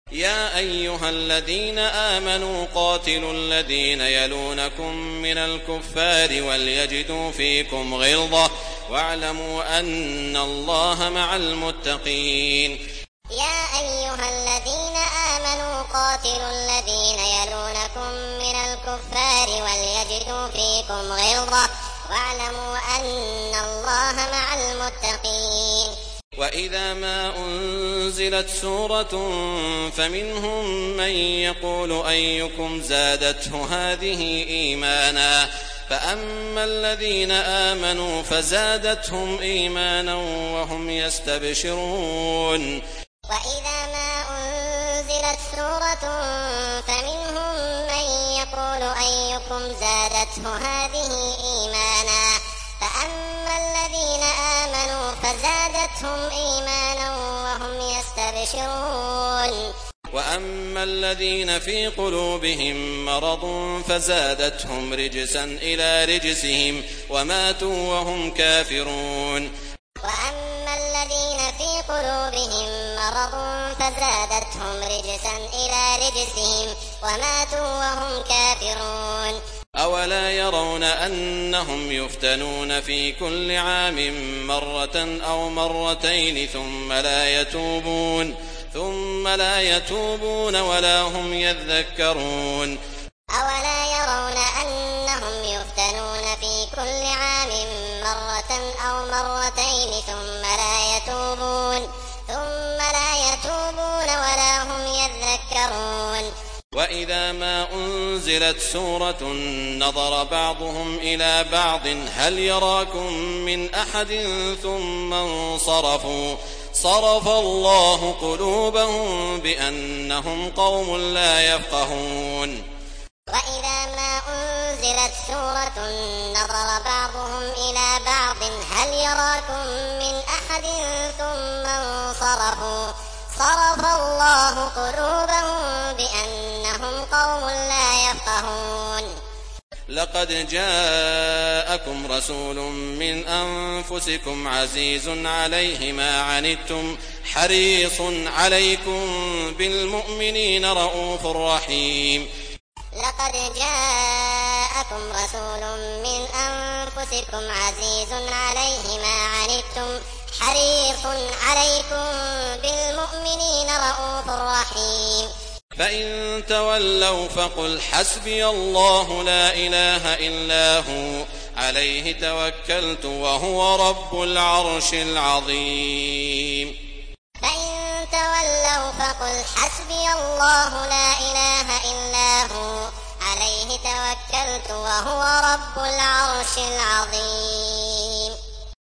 يا أيها الذين آمنوا قاتلوا الذين يلونكم من الكفار وليجدوا فيكم غلظة واعلموا أن الله مع المتقين. يا أيها الذين آمنوا قاتلوا الذين يلونكم من الكفار وليجدوا فيكم غلظة واعلموا أن الله مع المتقين. وإذا ما أنزلت سورة فمنهم من يقول أيكم زادته هذه إيمانا فأما الذين آمنوا فزادتهم إيمانا وهم يستبشرون. وإذا ما أنزلت سورة فمنهم من يقول أيكم زادته هذه إيمانا فأما الذين آمنوا فزادتهم إيمانا وهم يستبشرون. وأما الذين في قلوبهم مرض فزادتهم رجسا إلى رجسهم وماتوا وهم كافرون. وأما الذين في قلوبهم مرض فزادتهم رجسا إلى رجسهم وماتوا وهم كافرون. أولا يرون أنهم يفتنون في كل عام مرة أو مرتين ثم لا يتوبون ولا هم يذكرون. أولا يرون أنهم يفتنون في كل عام مرة أو مرتين ثم لا يتوبون ولا هم يذكرون. وإذا ما أنزلت سورة نظر بعضهم إلى بعض هل يراكم من أحد ثم انصرفوا صرف الله قلوبهم بأنهم قوم لا يفقهون. وإذا ما أنزلت سورة نظر بعضهم إلى بعض هل يراكم من أحد ثم انصرفوا صرف الله قلوبهم بأنهم قوم لا يفقهون. لقد جاءكم رسول من أنفسكم عزيز عليه ما عنتم حريص عليكم بالمؤمنين رؤوف رحيم. لقد جاءكم رسول من أنفسكم عزيز عليه ما عنتم حريص عليكم بالمؤمنين رؤوف رحيم. فإن تولوا فقل حسبي الله لا إله إلا هو عليه توكلت وهو رب العرش العظيم. فإن تولوا فقل حسبي الله لا إله إلا هو عليه توكلت وهو رب العرش العظيم.